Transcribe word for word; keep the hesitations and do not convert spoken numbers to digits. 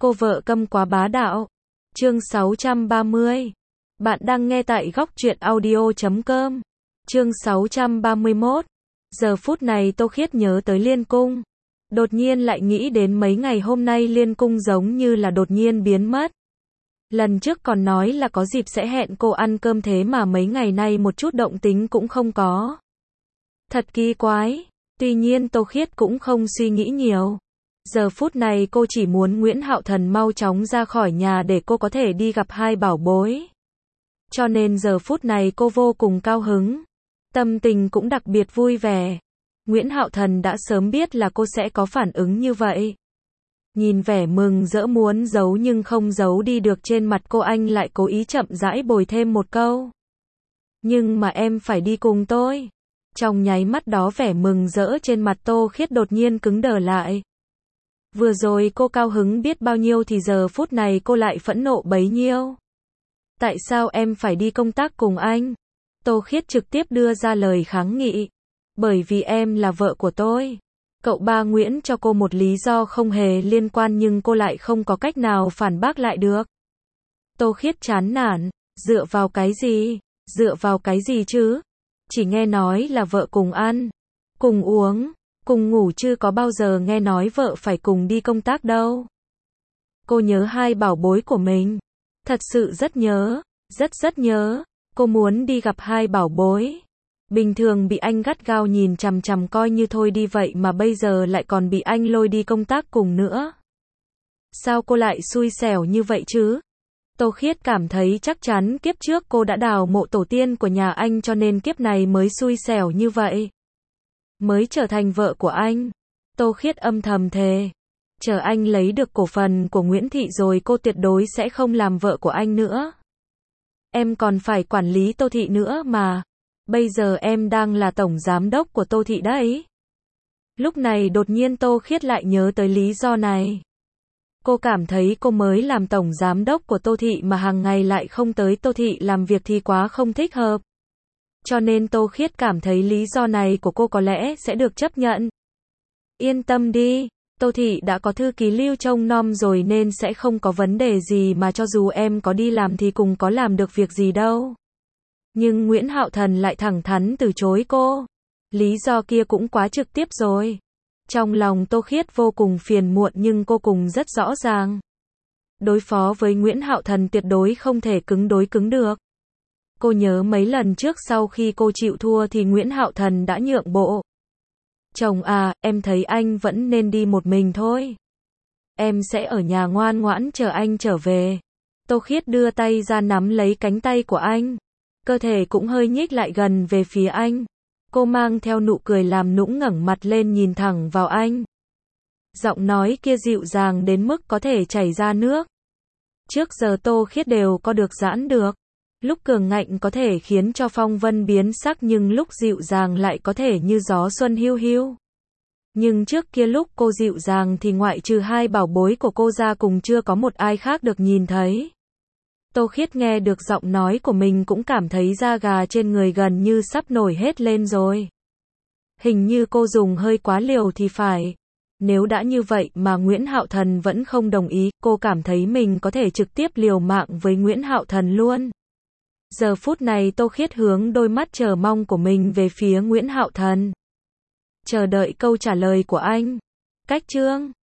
Cô vợ câm quá bá đạo. Chương sáu trăm ba mươi. Bạn đang nghe tại góc truyện audio chấm com. Chương sáu trăm ba mươi mốt. Giờ phút này Tô Khiết nhớ tới Liên Cung. Đột nhiên lại nghĩ đến mấy ngày hôm nay Liên Cung giống như là đột nhiên biến mất. Lần trước còn nói là có dịp sẽ hẹn cô ăn cơm thế mà mấy ngày nay một chút động tính cũng không có. Thật kỳ quái. Tuy nhiên Tô Khiết cũng không suy nghĩ nhiều. Giờ phút này cô chỉ muốn Nguyễn Hạo Thần mau chóng ra khỏi nhà để cô có thể đi gặp hai bảo bối. Cho nên giờ phút này cô vô cùng cao hứng. Tâm tình cũng đặc biệt vui vẻ. Nguyễn Hạo Thần đã sớm biết là cô sẽ có phản ứng như vậy. Nhìn vẻ mừng rỡ muốn giấu nhưng không giấu đi được trên mặt cô, anh lại cố ý chậm rãi bồi thêm một câu. Nhưng mà em phải đi cùng tôi. Trong nháy mắt đó vẻ mừng rỡ trên mặt Tô Khiết đột nhiên cứng đờ lại. Vừa rồi cô cao hứng biết bao nhiêu thì giờ phút này cô lại phẫn nộ bấy nhiêu. Tại sao em phải đi công tác cùng anh? Tô Khiết trực tiếp đưa ra lời kháng nghị. Bởi vì em là vợ của tôi. Cậu ba Nguyễn cho cô một lý do không hề liên quan nhưng cô lại không có cách nào phản bác lại được. Tô Khiết chán nản. Dựa vào cái gì? Dựa vào cái gì chứ? Chỉ nghe nói là vợ cùng ăn, cùng uống, cùng ngủ chứ có bao giờ nghe nói vợ phải cùng đi công tác đâu. Cô nhớ hai bảo bối của mình. Thật sự rất nhớ, rất rất nhớ. Cô muốn đi gặp hai bảo bối. Bình thường bị anh gắt gao nhìn chằm chằm coi như thôi đi vậy mà bây giờ lại còn bị anh lôi đi công tác cùng nữa. Sao cô lại xui xẻo như vậy chứ? Tô Khiết cảm thấy chắc chắn kiếp trước cô đã đào mộ tổ tiên của nhà anh cho nên kiếp này mới xui xẻo như vậy. Mới trở thành vợ của anh. Tô Khiết âm thầm thề. Chờ anh lấy được cổ phần của Nguyễn Thị rồi cô tuyệt đối sẽ không làm vợ của anh nữa. Em còn phải quản lý Tô Thị nữa mà. Bây giờ em đang là tổng giám đốc của Tô Thị đấy. Lúc này đột nhiên Tô Khiết lại nhớ tới lý do này. Cô cảm thấy cô mới làm tổng giám đốc của Tô Thị mà hàng ngày lại không tới Tô Thị làm việc thì quá không thích hợp. Cho nên Tô Khiết cảm thấy lý do này của cô có lẽ sẽ được chấp nhận. Yên tâm đi, Tô Thị đã có thư ký Lưu trông nom rồi nên sẽ không có vấn đề gì mà cho dù em có đi làm thì cũng có làm được việc gì đâu. Nhưng Nguyễn Hạo Thần lại thẳng thắn từ chối cô. Lý do kia cũng quá trực tiếp rồi. Trong lòng Tô Khiết vô cùng phiền muộn nhưng cô cùng rất rõ ràng. Đối phó với Nguyễn Hạo Thần tuyệt đối không thể cứng đối cứng được. Cô nhớ mấy lần trước sau khi cô chịu thua thì Nguyễn Hạo Thần đã nhượng bộ. Chồng à, em thấy anh vẫn nên đi một mình thôi. Em sẽ ở nhà ngoan ngoãn chờ anh trở về. Tô Khiết đưa tay ra nắm lấy cánh tay của anh. Cơ thể cũng hơi nhích lại gần về phía anh. Cô mang theo nụ cười làm nũng ngẩng mặt lên nhìn thẳng vào anh. Giọng nói kia dịu dàng đến mức có thể chảy ra nước. Trước giờ Tô Khiết đều có được giãn được. Lúc cường ngạnh có thể khiến cho phong vân biến sắc nhưng lúc dịu dàng lại có thể như gió xuân hiu hiu. Nhưng trước kia lúc cô dịu dàng thì ngoại trừ hai bảo bối của cô ra cùng chưa có một ai khác được nhìn thấy. Tô Khiết nghe được giọng nói của mình cũng cảm thấy da gà trên người gần như sắp nổi hết lên rồi. Hình như cô dùng hơi quá liều thì phải. Nếu đã như vậy mà Nguyễn Hạo Thần vẫn không đồng ý, cô cảm thấy mình có thể trực tiếp liều mạng với Nguyễn Hạo Thần luôn. Giờ phút này Tô Khiết hướng đôi mắt chờ mong của mình về phía Nguyễn Hạo Thần. Chờ đợi câu trả lời của anh. Cách chương